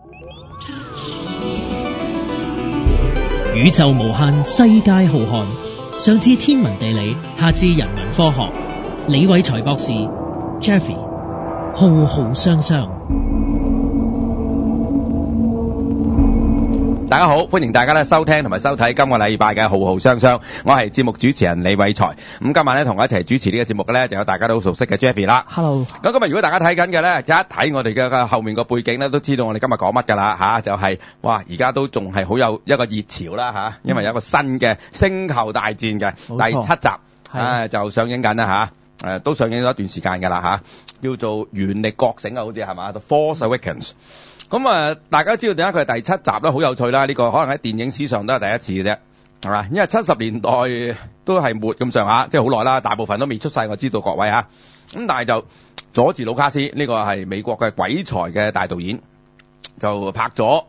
宇宙無限，世界浩瀚，上至天文地理，下至人文科學，李偉才博士 Jeffy 浩浩雙雙。 大家好，歡迎大家咧收聽同埋收睇今個禮拜嘅浩浩雙雙，我係節目主持人李偉才。咁今晚咧同我一齊主持呢個節目嘅咧就有大家都好熟悉嘅 Jeffy 啦。 Hello。咁今日如果大家睇緊嘅咧，一睇我哋嘅後面個背景咧，都知道我哋今日講乜㗎啦嚇，就係哇而家都仲係好有一個熱潮啦嚇，因為有一個新嘅星球大戰嘅第7集就上映緊啦嚇，都上映咗一段時間㗎啦嚇，叫做原力覺醒啊，好似係嘛，The Force Awakens。咁大家知道點解佢係第7集咧？好有趣啦！呢個可能喺電影史上都係第一次嘅啫，係嘛？因為70年代都係末咁上下，即係好耐啦，大部分都未出世，我知道各位嚇。咁但係就佐治魯卡斯呢個係美國嘅鬼才嘅大導演，就拍咗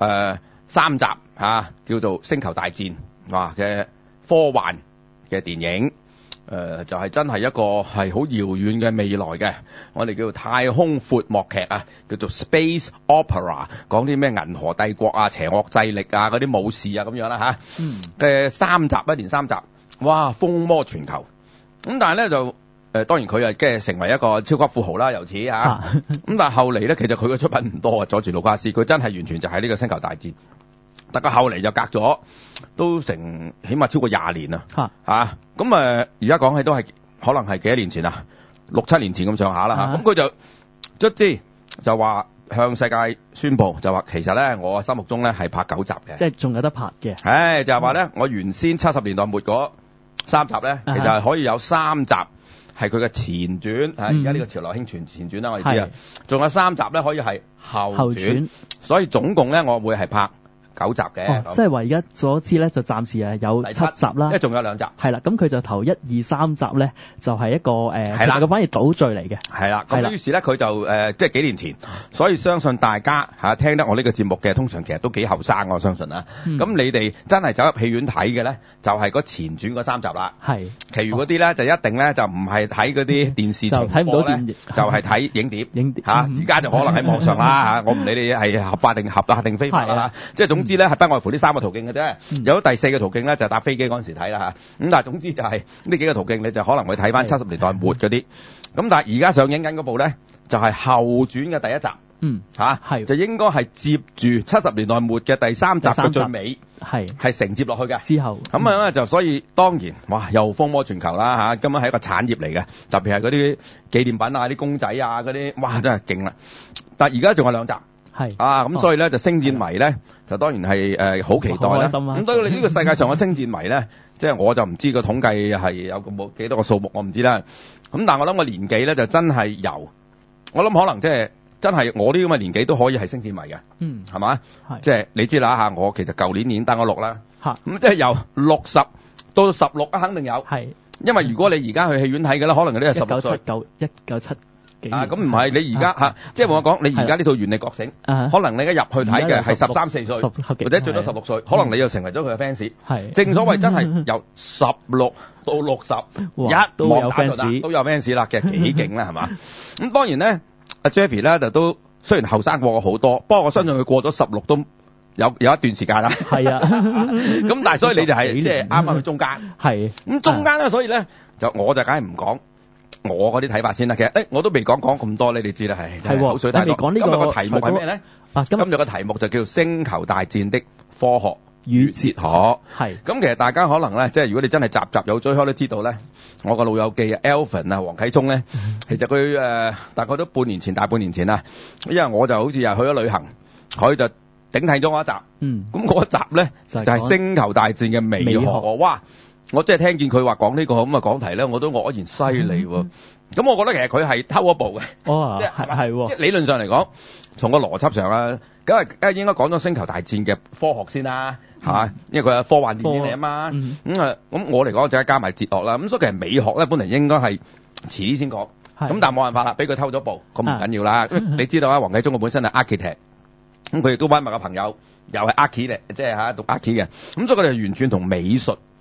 3集嚇，叫做《星球大戰》嘅科幻嘅電影。就係真係一個係好遙遠嘅未來嘅，我哋叫做太空闊幕劇啊，叫做 Space Opera， 講啲咩銀河帝國啊、邪惡勢力啊、嗰啲武士啊咁樣啦嚇。嘅3集，一連3集，哇，風魔全球。咁但係咧就當然佢即係成為一個超級富豪啦，由此嚇。咁但係後嚟咧，其實佢嘅出品唔多啊，佐治魯卡斯佢真係完全就係呢個星球大戰。但佢後嚟就隔咗都成起碼超過20年啦嚇。咁而家講起都係可能係幾多年前啊，6、7年前咁上下啦嚇。咁佢就卒之就話向世界宣佈，就話其實咧我心目中咧係拍9集嘅， 即係仲有得拍嘅。 就係話咧我原先70年代末嗰3集咧，其實係可以有3集係佢嘅前傳。而家呢個潮流興前傳啦，我哋知啊。仲有3集咧可以係後傳，所以總共咧我會係拍9集嘅。 即係話而家所知咧就暫時有7集啦， 即係仲有2集。 係啦，咁佢就頭1、2、3集咧就係一個係啦，佢反而倒序嚟嘅。係啦， 咁於是咧佢就即係幾年前，所以相信大家聽得我呢個節目嘅，通常其實都幾後生，我相信啊。咁你哋真係走入戲院睇嘅咧，就係嗰前傳嗰3集啦。係，其餘嗰啲咧就一定咧就唔係睇嗰啲電視重播咧，就係睇影碟。而家就可能喺網上啦我唔理你係合法定非法啦，即係總之咧係不外乎呢3個途徑嘅啫。有第4個途徑咧就係搭飛機嗰陣時睇啦嚇。咁但係總之就係呢幾個途徑，你就可能會睇翻70年代末嗰啲。咁但係而家上映緊嗰部咧就係後傳嘅第1集。就應該係接住70年代末嘅第3集嘅最尾，係承接落去嘅。之後咁咧就所以當然哇又風魔全球啦嚇，根本係一個產業嚟嘅，特別係嗰啲紀念品啊、啲公仔啊嗰啲，哇真係勁啦！但係而家仲有2集。咁所以咧就星戰迷咧就當然係好期待啦。咁當然呢個世界上嘅星戰迷咧，即係我就唔知個統計係有冇幾多個數目，我唔知啦。咁但係我諗個年紀咧就真係由我諗可能即係真係我呢咁嘅年紀都可以係星戰迷嘅。係嘛？即係你知啦嚇，我其實舊年已經登咗錄啦。咁即係由60到16啊，肯定有。因為如果你而家去戲院睇嘅咧，可能嗰啲係16歲。1997咁唔係你而家即係同我講，你而家呢套原力覺醒，可能你一入去睇嘅係13、14歲，或者最多16歲，可能你又成為咗佢嘅 fans。正所謂真係由16到60，一網打盡都有 fans 啦嘅，幾勁啦係嘛？咁當然咧，阿 Jeffy 咧就都雖然後生過我好多，不過我相信佢過咗16都有一段時間啦。咁但係所以你就係即係啱啱去中間。咁中間咧，所以咧我就梗係唔講我嗰啲睇法先啦。其實我都未講咁多，你哋知啦，係口水太多。今日個題目係咩咧？今日個題目就叫《星球大戰的科學與哲學》。咁其實大家可能咧，即係如果你真係集有追開都知道咧，我個老友記Alvin 啊，黃啟聰咧，其實佢大概都大半年前啦，因為我就好似又去咗旅行，佢就頂替咗我一集。咁嗰一集咧就係《星球大戰》嘅美學。哇！我真係聽見佢話講呢個咁嘅講題咧，我都愕然犀利喎。咁我覺得其實佢係偷一步嘅。即係理論上嚟講，從個邏輯上啦，咁係應該講咗星球大戰嘅科學先啦，係嘛？因為佢係科幻電影嚟啊嘛。咁我嚟講就係加埋哲學啦。咁所以其實美學咧，本嚟應該係遲啲先講。咁但係冇辦法啦，俾佢偷咗步，咁唔緊要啦。你知道啊，黃啟聰佢本身係 architect，咁佢亦都揾埋個朋友，又係 architect，即係讀 architect 嘅。咁所以佢哋完全同美術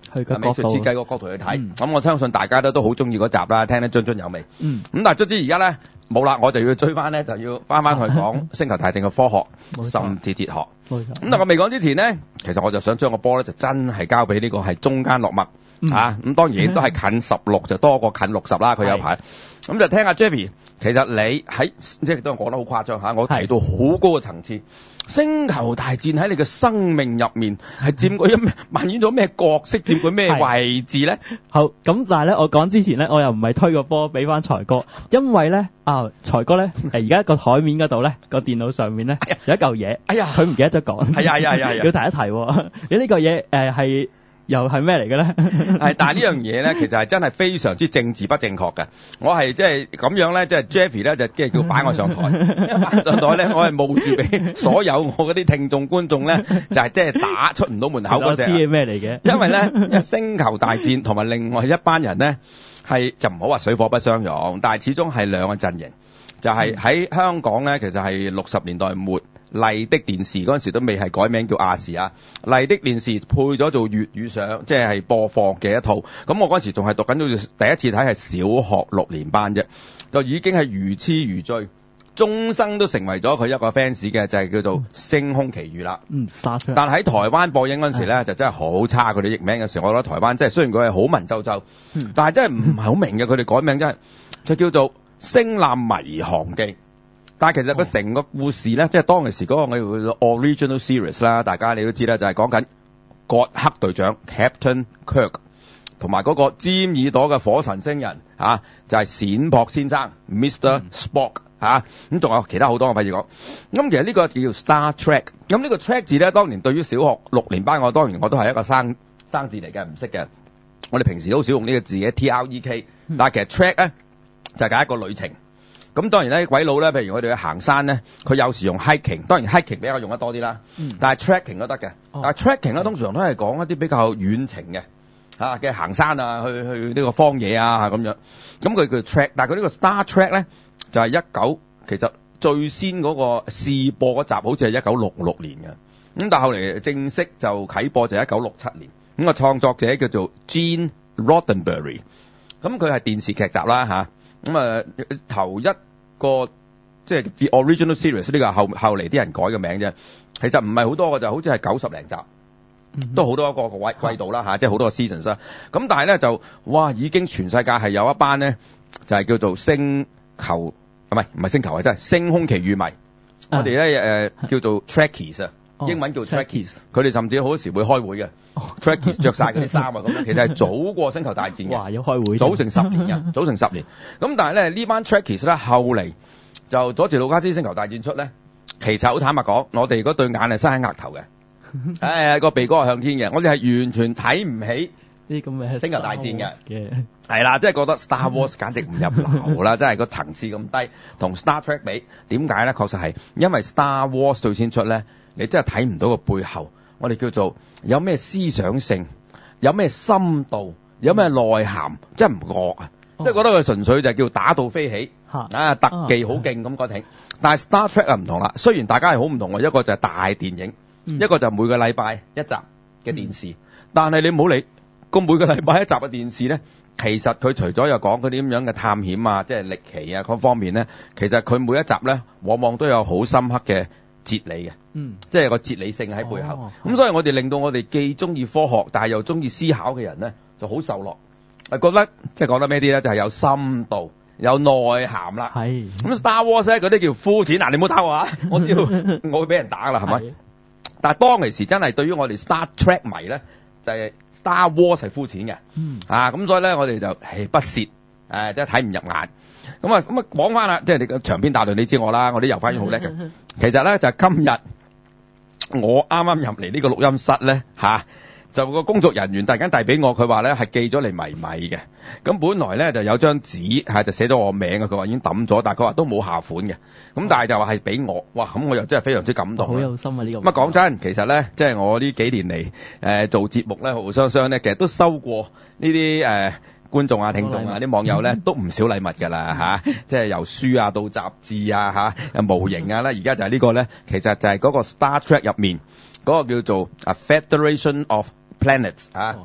美術設計個角度去睇。咁我相信大家都好中意嗰集啦，聽得津津有味。咁但係卒之而家咧冇啦，我就要追翻咧，就要翻去講星球大戰嘅科學甚至哲學。咁但我未講之前咧，其實我就想將個波咧就真係交俾呢個係中間落墨咁當然都係近16就多過近60啦，佢有排。咁就聽下 Jeffy， 其實你喺即係都講得好誇張嚇，我提到好高嘅層次。星球大戰喺你嘅生命入面係佔據扮演咗咩角色，佔據咩位置咧？ 好，咁但係咧，我講之前咧，我又唔係推個波俾翻財哥，因為咧財哥咧而家個台面嗰度咧個電腦上面咧有一嚿嘢，佢唔記得咗講， 係要提一提喎。你呢個嘢係又係咩嚟嘅咧？ 但係呢樣嘢咧，其實係真係非常之政治不正確嘅。我係即係咁樣咧，即係 Jeffy 咧就即係叫擺我上台，擺上台咧，我係冒住俾所有我嗰啲聽眾觀眾咧，就係即係打出唔到門口嗰隻。 我知係咩嚟嘅？ 因為咧，星球大戰同埋另外一班人咧，係就唔好話水火不相容，但係始終係兩個陣營。就係喺香港咧，其實係60年代末。麗的電視嗰陣時都未係改名叫亞視啊，麗的電視配咗做粵語上，即係播放嘅一套。咁我嗰陣時仲係讀緊，好似第一次睇係小學6年班啫，就已經係如痴如醉，終生都成為咗佢一個 fans 嘅，就係叫做《星空奇遇》啦。但喺台灣播映嗰陣時咧，就真係好差。佢哋譯名有時我覺得台灣即係雖然佢係好文縐縐，但係真係唔係好明嘅。佢哋改名真係就叫做《星艦迷航記》。但係其實佢成個故事咧，即係當其時嗰個我哋叫做 original series 啦，大家你都知啦，就係講緊葛克隊長 Captain Kirk 同埋嗰個尖耳朵嘅火神星人就係閃撲先生 Mr. Spock 咁仲有其他好多我費事講。咁其實呢個叫 Star Trek。咁呢個 Trek 字咧，當年對於小學6年班當然我都係一個生字嚟嘅，唔識嘅。我哋平時都好少用呢個字嘅 TREK，但係其實 Trek 咧就係解一個旅程。咁當然咧，鬼佬咧，譬如我哋去行山咧，佢有時用 hiking， 當然 hiking 比較用得多啲啦。但係 tracking 都得嘅。但係 tracking 咧通常都係講一啲比較遠程嘅嘅行山啊，去呢個荒野啊咁樣。咁佢叫 track， 但係佢呢個 Star Trek 咧就係其實最先嗰個試播嗰集好似係1966年嘅。咁但係後嚟正式就啟播就1967年。咁個創作者叫做 Gene Roddenberry。咁佢係電視劇集啦頭一個即係 The Original Series 呢個後嚟啲人改嘅名啫，其實唔係好多嘅，就好似係90零集，都好多一個季度啦即係好多個 seasons 啦。咁但係咧就已經全世界係有一班咧就係叫做星球唔係星球真係星空奇遇迷，我哋咧叫做 Trekkies 英文叫 Trekkies， 佢哋甚至好多時會開會嘅。Trekkies 着晒嗰啲衫咁樣，其實係早過星球大戰嘅。 哇！要開會， 早成10年嘅，早成10年。咁但係咧呢班 Trekkies 咧後嚟就佐治魯卡斯星球大戰出咧，其實好坦白講，我哋嗰對眼係生喺額頭嘅，個鼻哥係向天嘅，我哋係完全睇唔起呢咁嘅星球大戰嘅。係啦，即係覺得 Star Wars 簡直唔入流啦，真係個層次咁低，同 Star Trek 比，點解咧？確實係因為 Star Wars 最先出咧，你真係睇唔到個背後。我哋叫做有咩思想性，有咩深度，有咩內涵，真係唔覺即係覺得佢純粹就係叫打到飛起，特技好勁咁嗰挺。但係 Star Trek 唔同啦，雖然大家係好唔同嘅，一個就係大電影，一個就係每個禮拜一集嘅電視。但係你唔好理個每個禮拜一集嘅電視咧，其實佢除咗有講嗰啲咁樣嘅探險啊，即係歷奇啊嗰方面咧，其實佢每一集咧，往往都有好深刻嘅哲理嘅，即係有個哲理性喺背後。咁所以我哋令到我哋既中意科學，但係又中意思考嘅人咧，就好受落。覺得即係講得咩啲咧，就係有深度、有內涵啦。係咁 Star Wars 咧，嗰啲叫膚淺。嗱，你唔好打我啊！我知道我會俾人打啦，係咪？但係當其時真係對於我哋 Star Trek 迷咧，就係 Star Wars 係膚淺嘅。咁所以咧，我哋就不屑，即係睇唔入眼。咁啊講翻啦，即係你個長篇大論，你知我啦，我啲遊翻譯好叻嘅。其實咧就係今日我啱啱入嚟呢個錄音室咧就個工作人員突然間遞俾我，佢話咧係寄咗嚟迷米嘅。咁本來咧就有張紙就寫咗我名嘅，佢話已經抌咗，但係佢話都冇下款嘅。咁但係就話係俾我，哇！咁我又真係非常之感動。 好有心啊呢個。 咁講真，其實咧即係我呢幾年嚟做節目咧，互相咧，其實都收過呢啲觀眾啊、聽眾啊、啲網友咧都唔少禮物㗎啦即係由書啊到雜誌啊模型啊啦，而家就係呢個咧，其實就係嗰個 Star Trek 入面嗰個叫做 Federation of Planets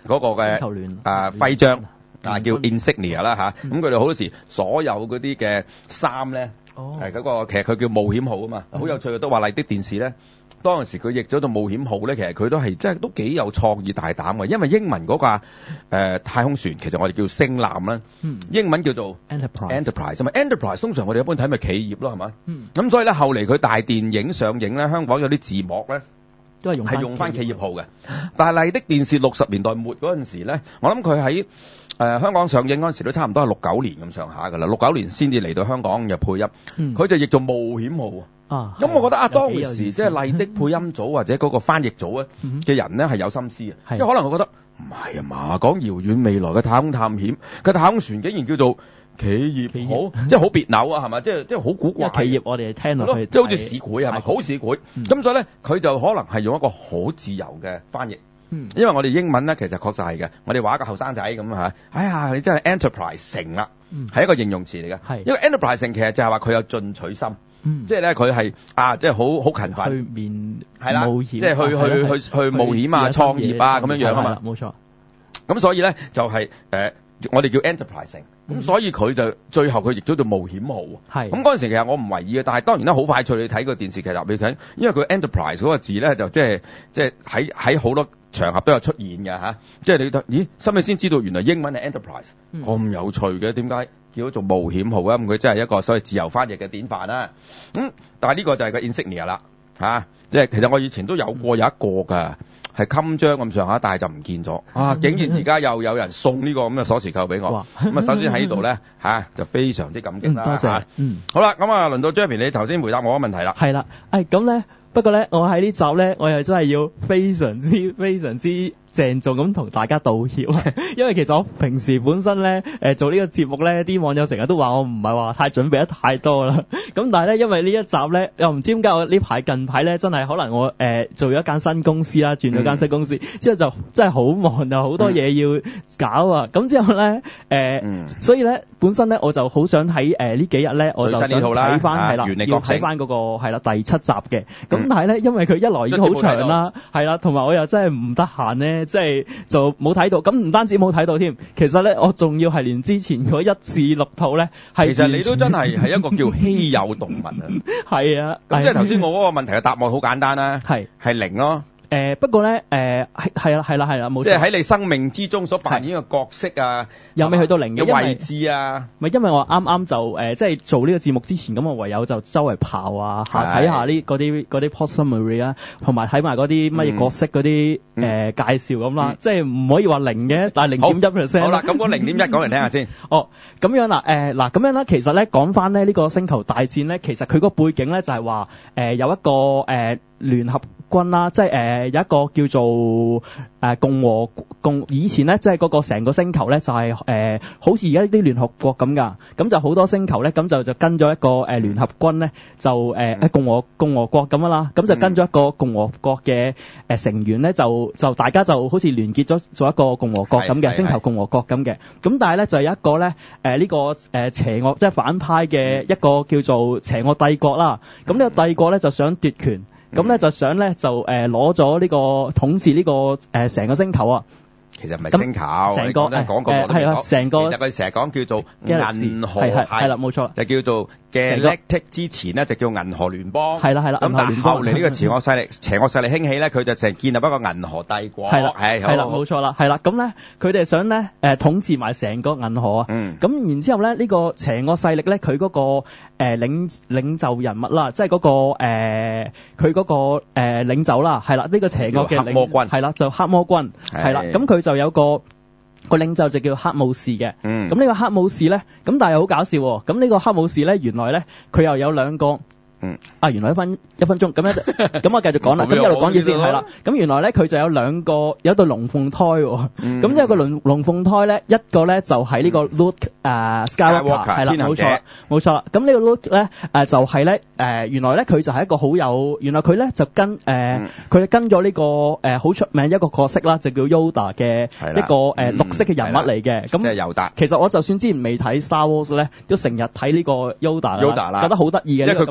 嗰個嘅徽章叫 insignia 啦嚇。咁佢哋好多時所有嗰啲嘅衫咧，嗰個其實佢叫冒險號啊嘛，好有趣嘅都話麗的電視咧。當時佢譯咗做冒險號咧，其實佢都係真係都幾有創意大膽嘅，因為英文嗰架太空船其實我哋叫星艦啦，英文叫做 Enterprise 嘛 ，Enterprise 通常我哋一般睇咪企業咯係嘛，咁所以咧後嚟佢大電影上映咧，香港有啲字幕咧都係用翻企業號嘅，但係麗的電視60年代末嗰陣時咧，我諗佢喺香港上映嗰陣時都差唔多係69年咁上下㗎啦，69年先至嚟到香港嘅配音，佢就譯做冒險號。咁我覺得當時即係麗的配音組或者嗰個翻譯組嘅人咧係有心思嘅，即係可能我覺得唔係啊嘛，講遙遠未來嘅太空探險，個太空船竟然叫做企業號，即係好別扭啊，係咪？即係好古怪。企業我哋聽落去，即係好似市儈係咪？好市儈。咁所以咧，佢就可能係用一個好自由嘅翻譯。因為我哋英文咧其實確實係嘅，我哋話一個後生仔咁嚇，哎呀你真係 enterprise 成啦，係一個形容詞嚟嘅。因為 enterprise 成其實就係話佢有進取心。即係咧，佢係即係好勤奮，去面係啦，冒險即係去冒險啊、創業啊咁樣樣啊嘛。冇錯。咁所以咧就係我哋叫 enterprise 成，咁所以佢就最後佢譯咗做冒險號。係。咁嗰陣時其實我唔為意嘅，但係當然啦，好快脆你睇個電視劇集你睇，因為佢 enterprise 嗰個字咧就即係喺好多場合都有出現嘅嚇。即係你覺得咦，後尾先知道原來英文係 enterprise，咁有趣嘅，點解？叫咗做冒險號啊！咁佢真係一個所謂自由翻譯嘅典範啦。但係呢個就係個 insignia 啦嚇，即係其實我以前都有過有一個㗎，係襟章咁上下，但係就唔見咗竟然而家又有人送呢個咁嘅鎖匙扣俾我。咁首先喺呢度咧就非常之感激啦。多謝。好啦，咁輪到 Jeffy 你頭先回答我個問題啦。係啦，咁咧不過咧，我喺呢集咧，我又真係要非常之鄭重咁同大家道歉，因為其實我平時本身咧做呢個節目咧，啲網友成日都話我唔係話太準備得太多啦。咁但係咧，因為呢一集咧，又唔知點解我呢排近排咧，真係可能我做咗一間新公司啦，轉咗間新公司之後就真係好忙，有好多嘢要搞啊。咁之後咧所以咧本身咧我就好想喺呢幾日咧，我就想睇翻係啦，要睇翻嗰個係啦第7集嘅。咁但係咧，因為佢一來已經好長啦，係啦，同埋我又真係唔得閒咧。即係就冇睇到，咁唔單止冇睇到添，其實咧我仲要係連之前嗰1至6套咧，其實你都真係一個叫稀有動物啊！係啊，咁即係頭先我嗰個問題嘅答案好簡單啦，係0咯。不過咧，係啦，冇錯。即係喺你生命之中所扮演嘅角色啊，又未去到0嘅位置啊。咪因為我啱啱就即係做呢個節目之前，咁我唯有就周圍跑啊，睇下呢嗰啲 plot summary 啊，同埋睇埋嗰啲乜嘢角色嗰啲介紹咁啦。即係唔可以話0嘅，但係0.1%。好啦，咁嗰0.1講嚟聽下先。咁樣啦，嗱咁樣啦，其實咧講翻咧呢個星球大戰咧，其實佢個背景咧就係話有一個聯合軍啦，即係有一個叫做以前咧，即係嗰個成個星球咧就係好似而家啲聯合國咁噶，咁就好多星球咧，咁就跟咗一個聯合軍咧，就共和國咁啦，咁就跟咗一個共和國嘅成員咧，就大家就好似聯結咗做一個共和國咁嘅星球共和國咁嘅，咁但係咧就有一個咧呢個邪惡即係反派嘅一個叫做邪惡帝國啦，咁呢個帝國咧就想奪權。咁咧就想咧就攞咗呢個統治呢個成個星球啊。其實唔係星球，成個講過係啊，成個其實佢成日講叫做銀河系，係啦冇錯，就叫做 Galactic 之前咧就叫銀河聯邦，係啦。咁但係後嚟呢個邪惡勢力興起咧，佢就成建立一個銀河帝國，係啦冇錯啦，係啦。咁咧佢哋想咧統治埋成個銀河啊。咁然之後咧呢個邪惡勢力咧佢嗰個領袖人物啦，即係嗰個佢嗰個領袖啦，係啦呢個邪惡嘅黑魔軍，係啦就黑魔軍，係啦咁佢就有個領袖就叫黑武士嘅，咁呢個黑武士咧，咁但係好搞笑喎，咁呢個黑武士咧原來咧佢又有2個。原來1分鐘咁樣，咁我繼續講啦，咁一路講住先係啦。咁原來咧佢就有有一對龍鳳胎喎，咁有個龍鳳胎咧，一個咧就係呢個 Luke Skywalker 係啦，冇錯啦。咁呢個 Luke 咧就係咧原來咧佢就係一個好有，原來佢咧就跟咗呢個好出名一個角色啦，就叫 Yoda 嘅一個綠色嘅人物嚟嘅。咁即係尤達。其實我就算之前未睇 Star Wars 咧，都成日睇呢個 Yoda 啦，覺得好得意嘅。因為佢講嘢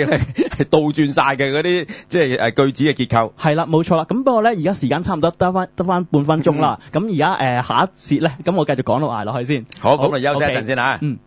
係倒轉晒嘅嗰啲即係句子嘅結構。 係啦，冇錯啦。咁不過咧，而家時間差唔多得翻半分鐘啦。咁而家下一節咧，咁我繼續講到捱落去先。 好，咁啊休息一陣先嚇。